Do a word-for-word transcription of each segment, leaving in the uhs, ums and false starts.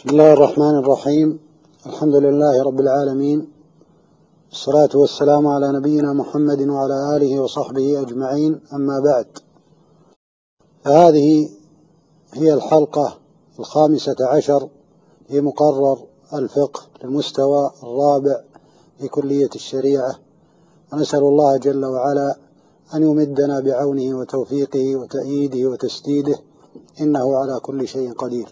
بسم الله الرحمن الرحيم. الحمد لله رب العالمين، الصلاة والسلام على نبينا محمد وعلى آله وصحبه أجمعين، أما بعد، فهذه هي الحلقة الخامسة عشر في مقرر الفقه للمستوى الرابع في كلية الشريعة، ونسأل الله جل وعلا أن يمدنا بعونه وتوفيقه وتأييده وتسديده، إنه على كل شيء قدير.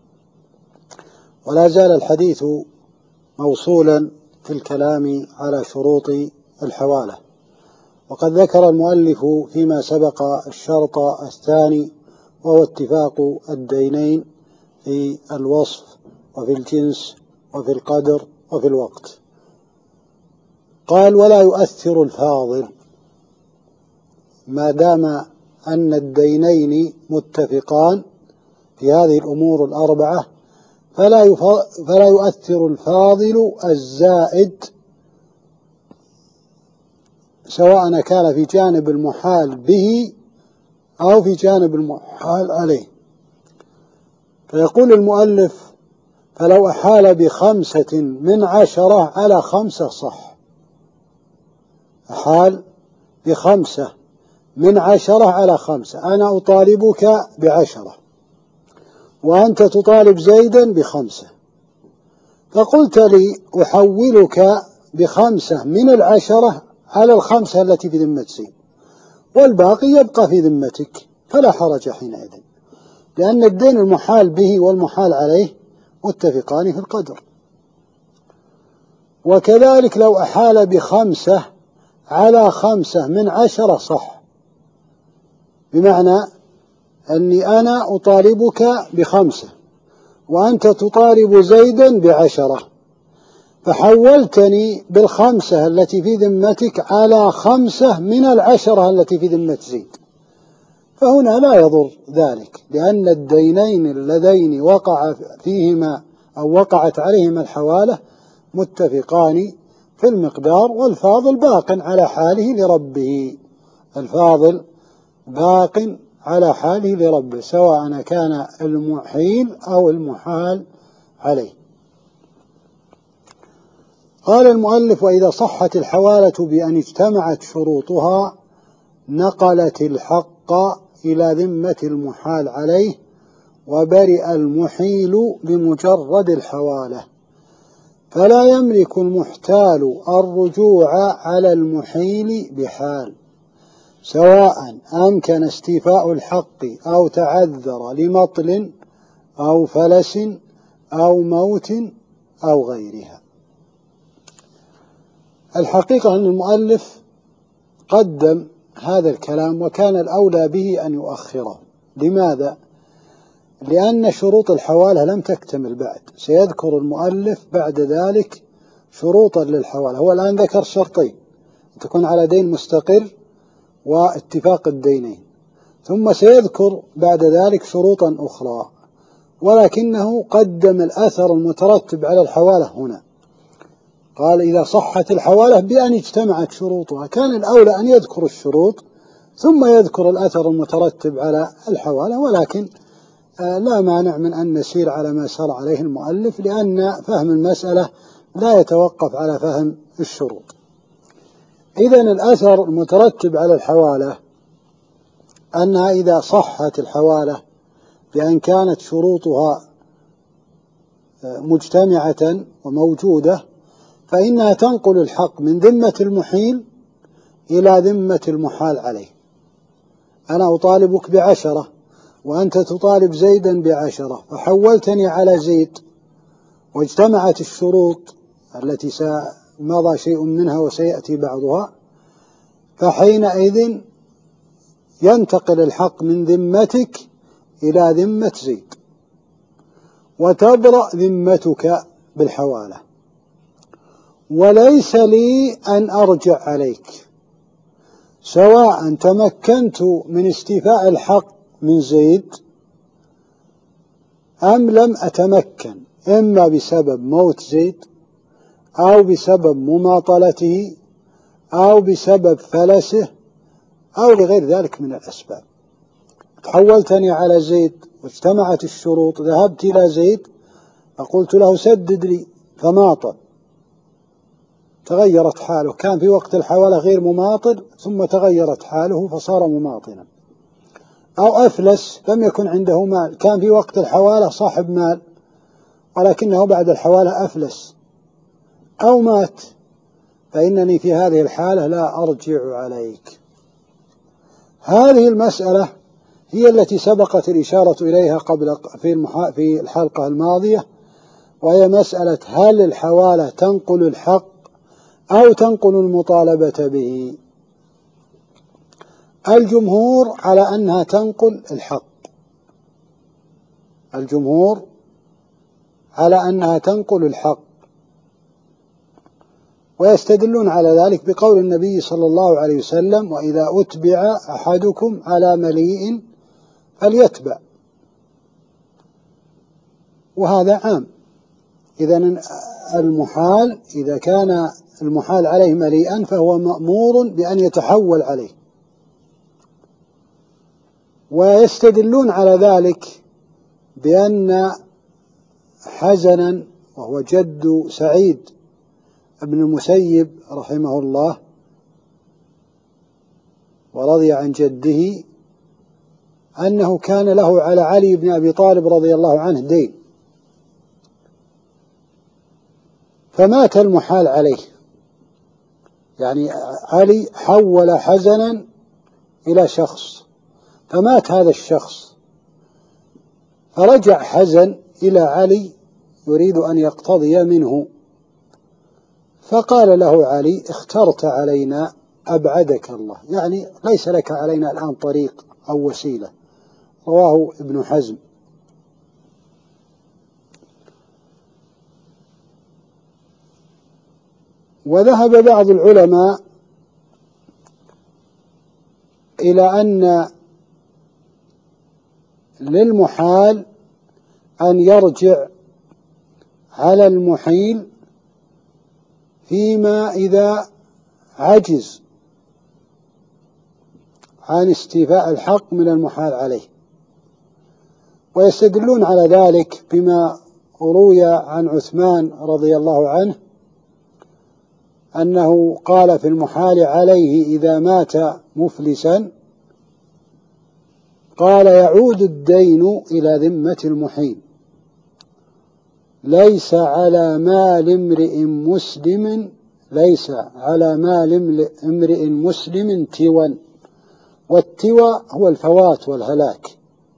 ولا زال الحديث موصولا في الكلام على شروط الحوالة، وقد ذكر المؤلف فيما سبق الشرط الثاني، وهو اتفاق الدينين في الوصف وفي الجنس وفي القدر وفي الوقت. قال: ولا يؤثر الفاضل، ما دام أن الدينين متفقان في هذه الأمور الأربعة، فلا, فلا يؤثر الفاضل الزائد، سواء كان في جانب المحال به أو في جانب المحال عليه. فيقول المؤلف: فلو أحال بخمسة من عشرة على خمسة صح. أحال بخمسة من عشرة على خمسة، أنا أطالبك بعشرة وأنت تطالب زيدا بخمسة، فقلت لي أحولك بخمسة من العشرة على الخمسة التي في ذمة زيد، والباقي يبقى في ذمتك، فلا حرج حينئذ، لأن الدين المحال به والمحال عليه متفقان في القدر. وكذلك لو أحال بخمسة على خمسة من عشرة صح، بمعنى أني أنا أطالبك بخمسة وأنت تطالب زيدا بعشرة، فحولتني بالخمسة التي في ذمتك على خمسة من العشرة التي في ذمة زيد، فهنا لا يضر ذلك، لأن الدينين اللذين وقع فيهما أو وقعت عليهما الحوالة متفقان في المقدار، والفاضل باق على حاله لربه، الفاضل باق على حاله لربه، سواء كان المحيل أو المحال عليه. قال المؤلف: وإذا صحت الحوالة بأن اجتمعت شروطها نقلت الحق إلى ذمة المحال عليه، وبرئ المحيل بمجرد الحوالة، فلا يملك المحتال الرجوع على المحيل بحال، سواء أمكن استيفاء الحق أو تعذر لمطل أو فلس أو موت أو غيرها. الحقيقة أن المؤلف قدم هذا الكلام، وكان الأولى به أن يؤخره. لماذا؟ لأن شروط الحوالة لم تكتمل بعد، سيذكر المؤلف بعد ذلك شروطا للحوالة. هو الآن ذكر شرطين: تكون على دين مستقر واتفاق الدينين، ثم سيذكر بعد ذلك شروطا أخرى، ولكنه قدم الأثر المترتب على الحوالة هنا. قال: إذا صحت الحوالة بأن اجتمعت شروطها، كان الأولى أن يذكر الشروط ثم يذكر الأثر المترتب على الحوالة، ولكن لا مانع من أن نسير على ما سار عليه المؤلف، لأن فهم المسألة لا يتوقف على فهم الشروط. إذن الأثر المترتب على الحوالة أنها إذا صحت الحوالة بأن كانت شروطها مجتمعة وموجودة، فإنها تنقل الحق من ذمة المحيل إلى ذمة المحال عليه. أنا أطالبك بعشرة وأنت تطالب زيدا بعشرة، فحولتني على زيد واجتمعت الشروط التي مضى شيء منها وسيأتي بعضها، فحينئذ ينتقل الحق من ذمتك إلى ذمة زيد، وتبرأ ذمتك بالحوالة، وليس لي أن أرجع عليك، سواء تمكنت من استيفاء الحق من زيد أم لم أتمكن، إما بسبب موت زيد أو بسبب مماطلته أو بسبب فلسه أو لغير ذلك من الأسباب. تحولتني على زيد واجتمعت الشروط، ذهبت إلى زيد فقلت له سدد لي فماطل، تغيرت حاله، كان في وقت الحوالة غير مماطل ثم تغيرت حاله فصار مماطلا. أو أفلس لم يكن عنده مال، كان في وقت الحوالة صاحب مال ولكنه بعد الحوالة أفلس أو مات، فإنني في هذه الحالة لا أرجع عليك. هذه المسألة هي التي سبقت الإشارة إليها قبل في في الحلقة الماضية، وهي مسألة هل الحوالة تنقل الحق أو تنقل المطالبة به؟ الجمهور على أنها تنقل الحق، الجمهور على أنها تنقل الحق، ويستدلون على ذلك بقول النبي صلى الله عليه وسلم: وإذا أتبع أحدكم على مليء فليتبع. وهذا عام. إذن المحال إذا كان المحال عليه مليئا فهو مأمور بأن يتحول عليه. ويستدلون على ذلك بأن حزنا وهو جد سعيد ابن المسيب رحمه الله ورضي عن جده، أنه كان له على علي بن أبي طالب رضي الله عنه دين، فمات المحال عليه، يعني علي حول حزنا إلى شخص فمات هذا الشخص، فرجع حزن إلى علي يريد أن يقتضي منه، فقال له علي: اخترت علينا أبعدك الله، يعني ليس لك علينا الآن طريق أو وسيلة. رواه ابن حزم. وذهب بعض العلماء إلى أن للمحال أن يرجع على المحيل فيما إذا عجز عن استيفاء الحق من المحال عليه، ويستدلون على ذلك بما روي عن عثمان رضي الله عنه أنه قال في المحال عليه إذا مات مفلسا، قال: يعود الدين إلى ذمة المحيل، ليس على مال امرئ مسلم ليس على مال امرئ مسلم توا، والتوى هو الفوات والهلاك.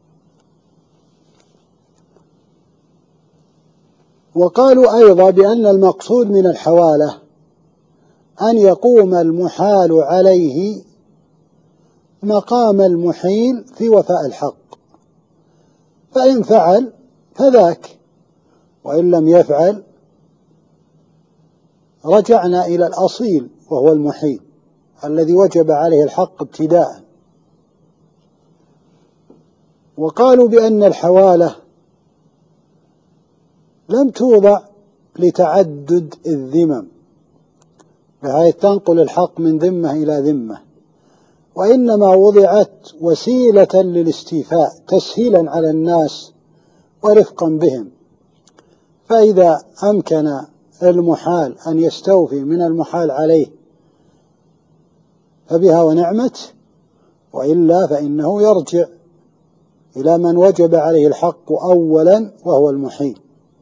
وقالوا أيضا بأن المقصود من الحوالة أن يقوم المحال عليه مقام المحيل في وفاء الحق، فإن فعل فذاك، وإن لم يفعل رجعنا إلى الأصيل وهو المحيل الذي وجب عليه الحق ابتداء. وقالوا بأن الحوالة لم توضع لتعدد الذمم بحيث تنقل الحق من ذمة إلى ذمة، وإنما وضعت وسيلة للاستيفاء تسهيلا على الناس ورفقا بهم، فإذا أمكن المحال أن يستوفي من المحال عليه فبها ونعمت، وإلا فإنه يرجع إلى من وجب عليه الحق أولا وهو المحيل.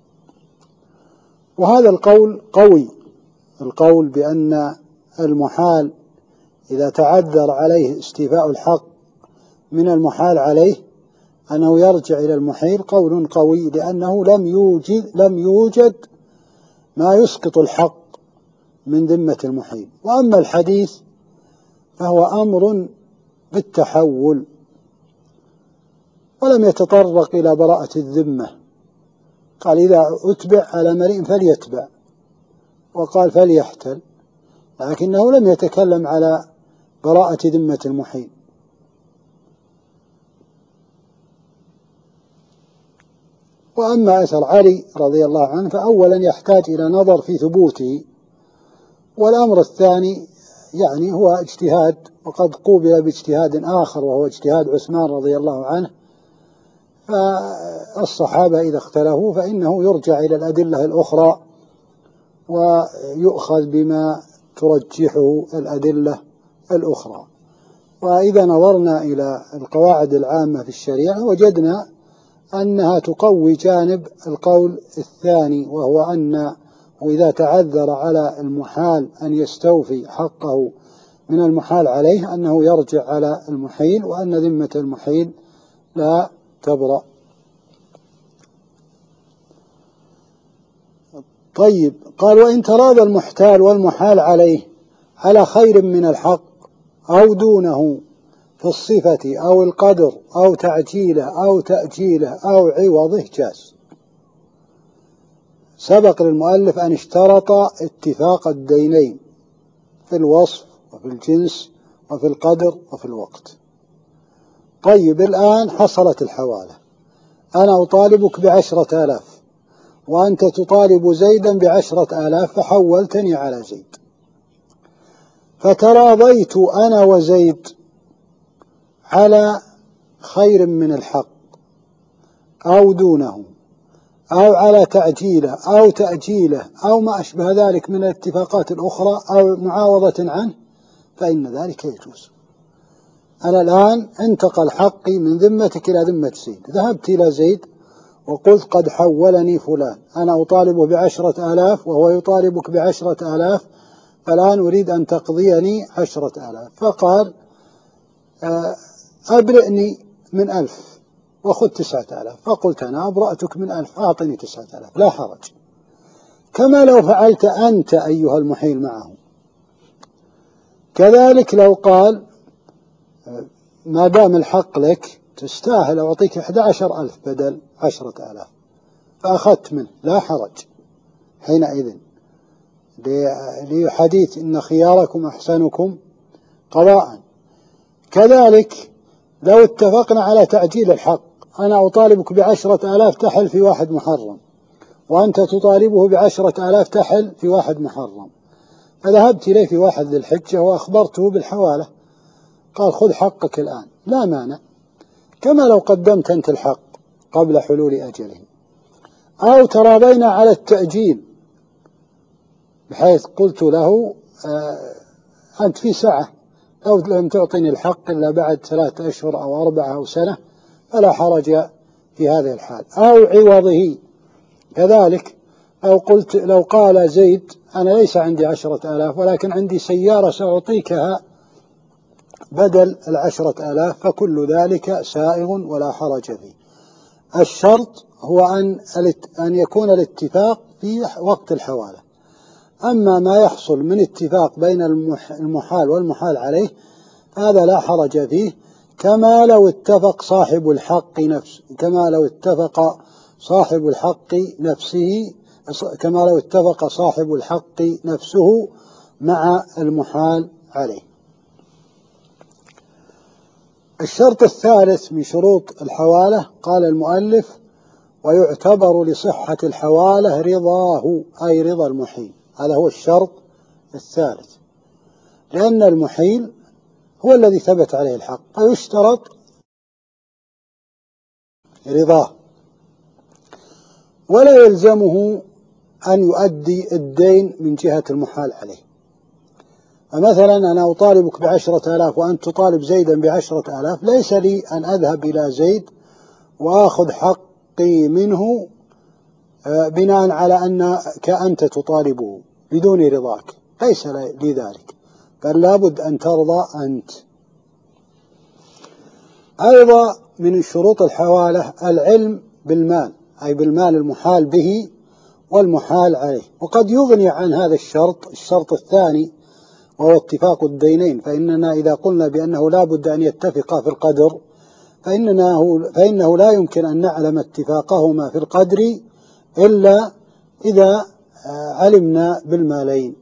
وهذا القول قوي، القول بأن المحال إذا تعذر عليه استيفاء الحق من المحال عليه أنه يرجع إلى المحيل، قول قوي، لأنه لم يوجد لم يوجد ما يسقط الحق من ذمة المحيل. وأما الحديث فهو أمر بالتحول ولم يتطرق إلى براءة الذمة، قال: إذا أتبع على مريء فليتبع، وقال فليحتل، لكنه لم يتكلم على براءة ذمة المحيل. وأما أثر علي رضي الله عنه فأولا يحتاج إلى نظر في ثبوته، والأمر الثاني يعني هو اجتهاد، وقد قوبل باجتهاد آخر وهو اجتهاد عثمان رضي الله عنه فالصحابة إذا اختلفوا فإنه يرجع إلى الأدلة الأخرى ويؤخذ بما ترجحه الأدلة الأخرى. وإذا نظرنا إلى القواعد العامة في الشريعة وجدنا أنها تقوي جانب القول الثاني، وهو أن وإذا تعذر على المحال أن يستوفي حقه من المحال عليه أنه يرجع على المحيل، وأن ذمة المحيل لا تبرأ. طيب، قال: وإن تراضى المحتال والمحال عليه على خير من الحق أو دونه في الصفة أو القدر أو تعجيله أو تأجيله أو عوضه جاز. سبق للمؤلف أن اشترط اتفاق الدينين في الوصف وفي الجنس وفي القدر وفي الوقت. طيب، الآن حصلت الحوالة، أنا أطالبك بعشرة آلاف وأنت تطالب زيدا بعشرة آلاف، فحولتني على زيد، فتراضيت أنا وزيد على خير من الحق أو دونه أو على تعجيله أو تأجيله أو ما أشبه ذلك من الاتفاقات الأخرى أو معاوضة عنه، فإن ذلك يجوز. أنا الآن انتقل حقي من ذمتك إلى ذمة زيد، ذهبت إلى زيد وقلت: قد حولني فلان، أنا أطالبه بعشرة آلاف وهو يطالبك بعشرة آلاف، فالآن أريد أن تقضيني عشرة آلاف. فقال: أبرئني من ألف وخذ تسعة آلاف. فقلت: أنا أبرأتك من ألف، أعطني تسعة آلاف، لا حرج. كما لو فعلت أنت أيها المحيل معه. كذلك لو قال: ما دام الحق لك تستاهل، أعطيك إحدى عشر ألف بدل عشرة آلاف، فأخذت منه، لا حرج حينئذ، لحديث إن خياركم أحسنكم قضاء. كذلك لو اتفقنا على تعجيل الحق، أنا أطالبك بعشرة آلاف تحل في واحد محرم، وأنت تطالبه بعشرة آلاف تحل في واحد محرم، فذهبت إليه في واحد ذي الحجة وأخبرته بالحوالة، قال: خذ حقك الآن، لا مانع، كما لو قدمت أنت الحق قبل حلول أجله. أو تراضينا على التأجيل، بحيث قلت له: آه أنت في سعة، لو لم تعطيني الحق إلا بعد ثلاثة أشهر أو أربعة أو سنة فلا حرج في هذه الحال. أو عوضه كذلك، لو قلت لو قال زيد: أنا ليس عندي عشرة آلاف ولكن عندي سيارة سأعطيكها بدل العشرة آلاف، فكل ذلك سائغ ولا حرج فيه. الشرط هو أن أن يكون الاتفاق في وقت الحوالة. أما ما يحصل من اتفاق بين المحال والمحال عليه هذا لا حرج فيه، كما لو اتفق صاحب الحق نفسه كما لو اتفق صاحب الحق نفسه كما لو اتفق صاحب الحق نفسه مع المحال عليه. الشرط الثالث من شروط الحوالة، قال المؤلف: ويعتبر لصحة الحوالة رضاه، أي رضا المحيل. هذا هو الشرط الثالث، لأن المحيل هو الذي ثبت عليه الحق، فيشترط رضاه، ولا يلزمه أن يؤدي الدين من جهة المحال عليه. فمثلا أنا أطالبك بعشرة آلاف وأنت تطالب زيدا بعشرة آلاف، ليس لي أن أذهب إلى زيد وأخذ حقي منه بناء على أنك أنت تطالبه بدون رضاك، ليس لي ذلك، بل لابد أن ترضى أنت. أيضا من شروط الحوالة العلم بالمال، أي بالمال المحال به والمحال عليه. وقد يغني عن هذا الشرط الشرط الثاني، وهو اتفاق الدينين، فإننا إذا قلنا بأنه لا بد أن يتفقا في القدر فإنه, فإنه لا يمكن أن نعلم اتفاقهما في القدر إلا إذا علمنا بالمالين.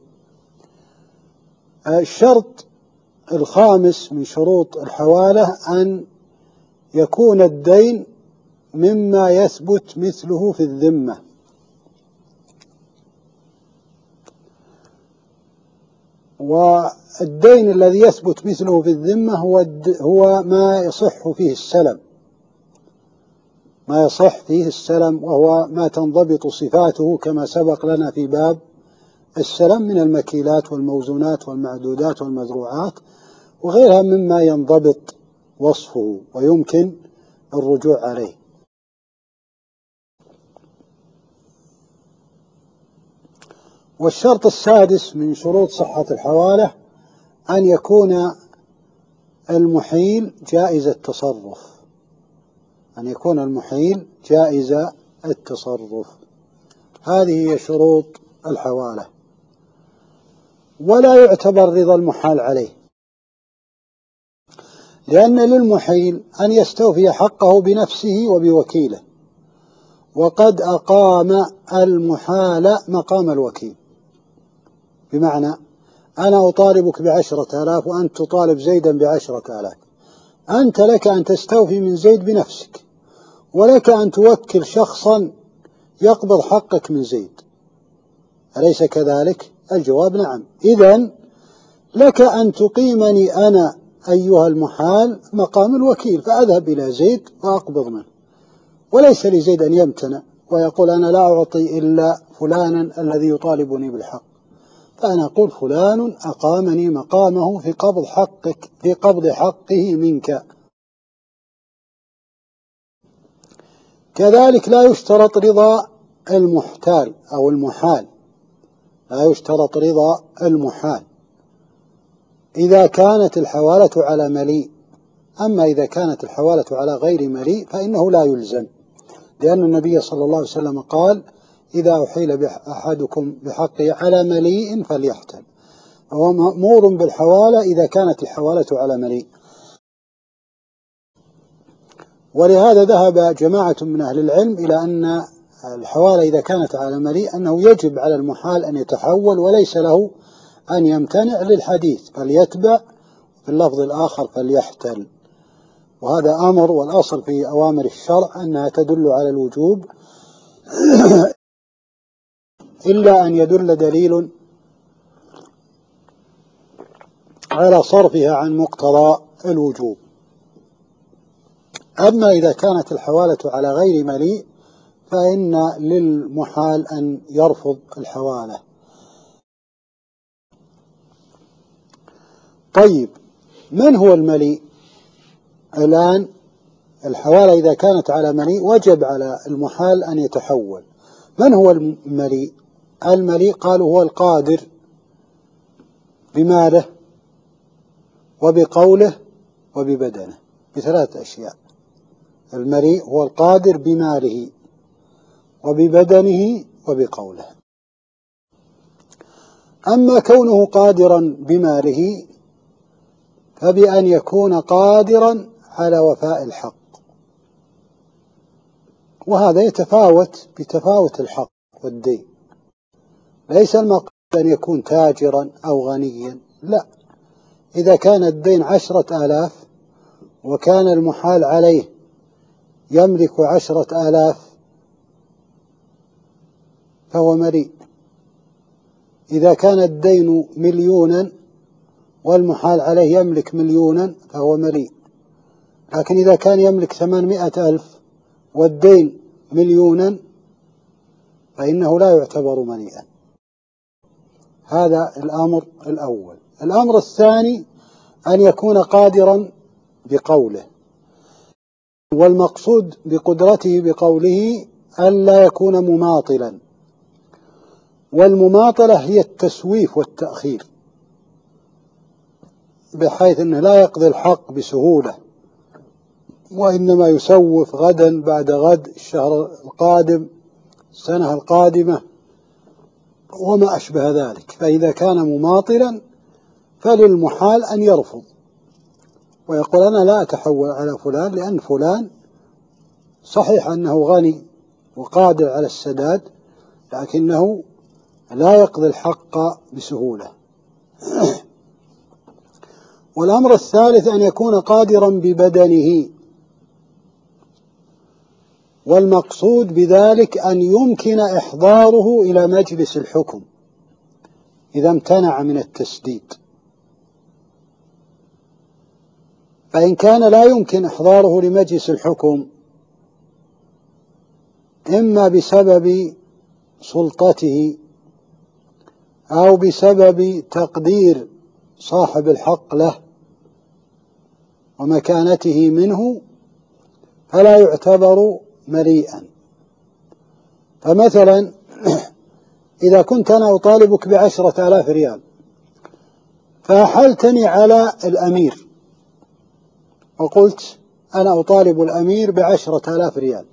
الشرط الخامس من شروط الحوالة أن يكون الدين مما يثبت مثله في الذمة، والدين الذي يثبت مثله في الذمة هو, هو ما يصح فيه السلم، ما يصح فيه السلم، وهو ما تنضبط صفاته كما سبق لنا في باب السلم من المكيلات والموزونات والمعدودات والمزروعات وغيرها مما ينضبط وصفه ويمكن الرجوع عليه. والشرط السادس من شروط صحة الحوالة أن يكون المحيل جائز التصرف، أن يكون المحيل جائز التصرف. هذه هي شروط الحوالة. ولا يعتبر رضا المحال عليه، لأن للمحيل أن يستوفي حقه بنفسه وبوكيله، وقد أقام المحال مقام الوكيل. بمعنى أنا أطالبك بعشرة آلاف وأنت تطالب زيدا بعشرة آلاف، أنت لك أن تستوفي من زيد بنفسك، ولك أن توكل شخصا يقبض حقك من زيد، أليس كذلك؟ الجواب نعم. إذن لك أن تقيمني أنا أيها المحال مقام الوكيل، فأذهب إلى زيد وأقبض منه، وليس لزيد أن يمتنع ويقول أنا لا أعطي إلا فلانا الذي يطالبني بالحق، فأنا أقول فلان أقامني مقامه في قبض حقك، في قبض حقه منك. كذلك لا يشترط رضا المحتال أو المحال، لا يشترط رضا المحال إذا كانت الحوالة على مليء. أما إذا كانت الحوالة على غير مليء فإنه لا يلزم، لأن النبي صلى الله عليه وسلم قال إذا أحيل أحدكم بحقه على مليء فليحتل، وهو مأمور بالحوالة إذا كانت الحوالة على مليء. ولهذا ذهب جماعة من أهل العلم إلى أن الحوالة إذا كانت على مليء أنه يجب على المحال أن يتحول وليس له أن يمتنع، للحديث فليتبع، في اللفظ الآخر فليحتل. وهذا أمر، والأصل في أوامر الشرع أنها تدل على الوجوب إلا أن يدل دليل على صرفها عن مقتضى الوجوب. أما إذا كانت الحوالة على غير مليء فإن للمحال أن يرفض الحوالة. طيب، من هو المليء؟ الآن الحوالة إذا كانت على مليء وجب على المحال أن يتحول. من هو المليء؟ المليء قالوا هو القادر بماله وبقوله وببدنه، بثلاث أشياء. المليء هو القادر بماله وببدنه وبقوله. أما كونه قادرا بماله فبأن يكون قادرا على وفاء الحق، وهذا يتفاوت بتفاوت الحق والدين. ليس المقصود أن يكون تاجرا أو غنيا، لا. إذا كان الدين عشرة آلاف وكان المحال عليه يملك عشرة آلاف فهو مليء. إذا كان الدين مليونا والمحال عليه يملك مليونا فهو مليء. لكن إذا كان يملك ثمانمائة ألف والدين مليونا فإنه لا يعتبر مليئا. هذا الأمر الأول. الأمر الثاني أن يكون قادرا بقوله، والمقصود بقدرته بقوله أن لا يكون مماطلا، والمماطلة هي التسويف والتأخير، بحيث أنه لا يقضي الحق بسهولة، وإنما يسوف غدا بعد غد، الشهر القادم، السنة القادمة، وما أشبه ذلك. فإذا كان مماطلا فللمحال أن يرفض ويقول أنا لا أتحول على فلان، لأن فلان صحيح أنه غني وقادر على السداد لكنه لا يقضي الحق بسهولة. والأمر الثالث أن يكون قادرا ببدنه، والمقصود بذلك أن يمكن إحضاره إلى مجلس الحكم إذا امتنع من التسديد. فإن كان لا يمكن إحضاره لمجلس الحكم إما بسبب سلطته أو بسبب تقدير صاحب الحق له ومكانته منه، فلا يعتبر مليئا. فمثلا إذا كنت أنا أطالبك بعشرة آلاف ريال فأحلتني على الأمير وقلت أنا أطالب الأمير بعشرة آلاف ريال،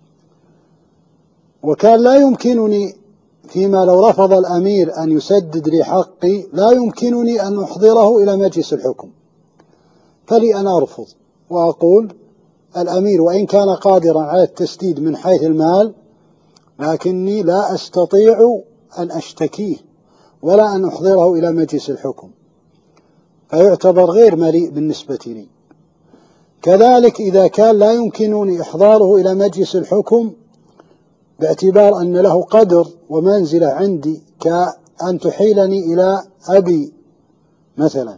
وكان لا يمكنني فيما لو رفض الأمير أن يسدد لي حقي لا يمكنني أن أحضره إلى مجلس الحكم، فلي أن أرفض وأقول الأمير وإن كان قادرا على التسديد من حيث المال لكني لا أستطيع أن أشتكيه ولا أن أحضره إلى مجلس الحكم، فيعتبر غير مليء بالنسبة لي. كذلك إذا كان لا يمكنني إحضاره إلى مجلس الحكم باعتبار أن له قدر ومنزلة عندي كأن تحيلني إلى أبي مثلا،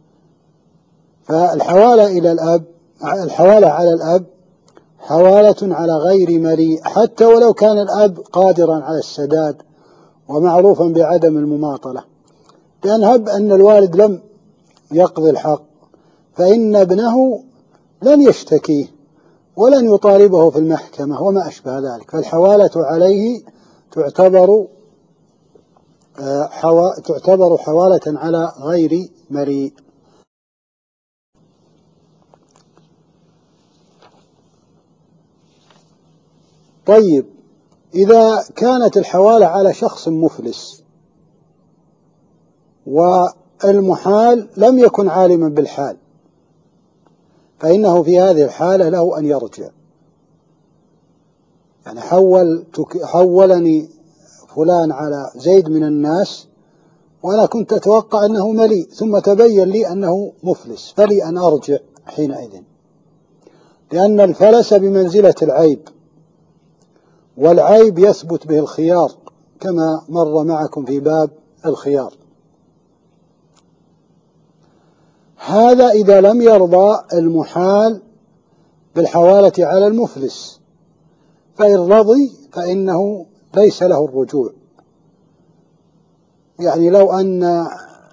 فالحوالة إلى الأب الحوالة على الأب حوالة على غير مليء حتى ولو كان الأب قادرا على السداد ومعروفا بعدم المماطلة، لأن هب أن الوالد لم يقضي الحق فإن ابنه لن يشتكيه ولن يطالبه في المحكمة وما أشبه ذلك، فالحوالة عليه تعتبر حوا... تعتبر حوالة على غير مليء. طيب إذا كانت الحوالة على شخص مفلس والمحال لم يكن عالما بالحال فإنه في هذه الحالة له أن يرجع، يعني حول حولني فلان على زيد من الناس وأنا كنت أتوقع أنه مليء ثم تبين لي أنه مفلس، فلي أن أرجع حينئذ، لأن الفلس بمنزلة العيب والعيب يثبت به الخيار كما مر معكم في باب الخيار. هذا إذا لم يرضى المحال بالحوالة على المفلس، فإن رضي فإنه ليس له الرجوع. يعني لو أن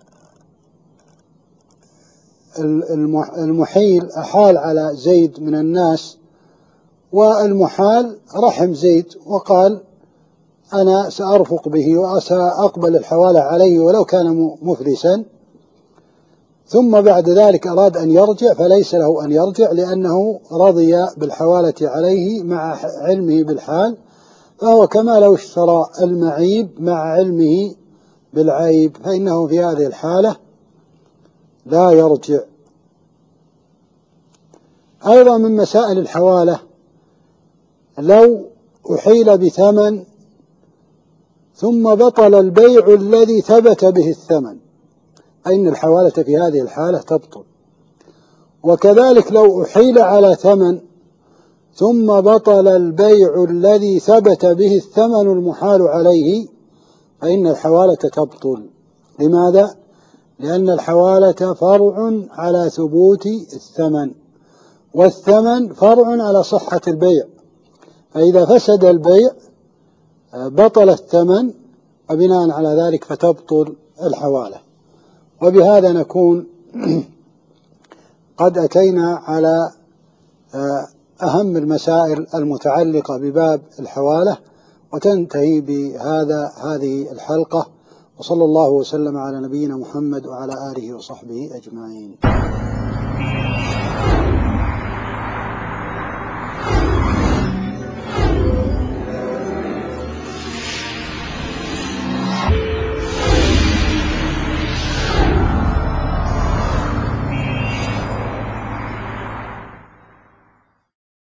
المحيل أحال على زيد من الناس والمحال رحم زيد وقال أنا سأرفق به وسأقبل الحوالة عليه ولو كان مفلسا، ثم بعد ذلك أراد أن يرجع فليس له أن يرجع لأنه رضي بالحوالة عليه مع علمه بالحال، فهو كما لو اشترى المعيب مع علمه بالعيب، فإنه في هذه الحالة لا يرجع. أيضا من مسائل الحوالة لو أحيل بثمن ثم بطل البيع الذي ثبت به الثمن فإن الحوالة في هذه الحالة تبطل، وكذلك لو أحيل على ثمن ثم بطل البيع الذي ثبت به الثمن المحال عليه فإن الحوالة تبطل. لماذا؟ لأن الحوالة فرع على ثبوت الثمن والثمن فرع على صحة البيع، فإذا فسد البيع بطل الثمن وبناء على ذلك فتبطل الحوالة. وبهذا نكون قد أتينا على أهم المسائل المتعلقة بباب الحوالة، وتنتهي بهذا هذه الحلقة، وصلى الله وسلم على نبينا محمد وعلى آله وصحبه أجمعين.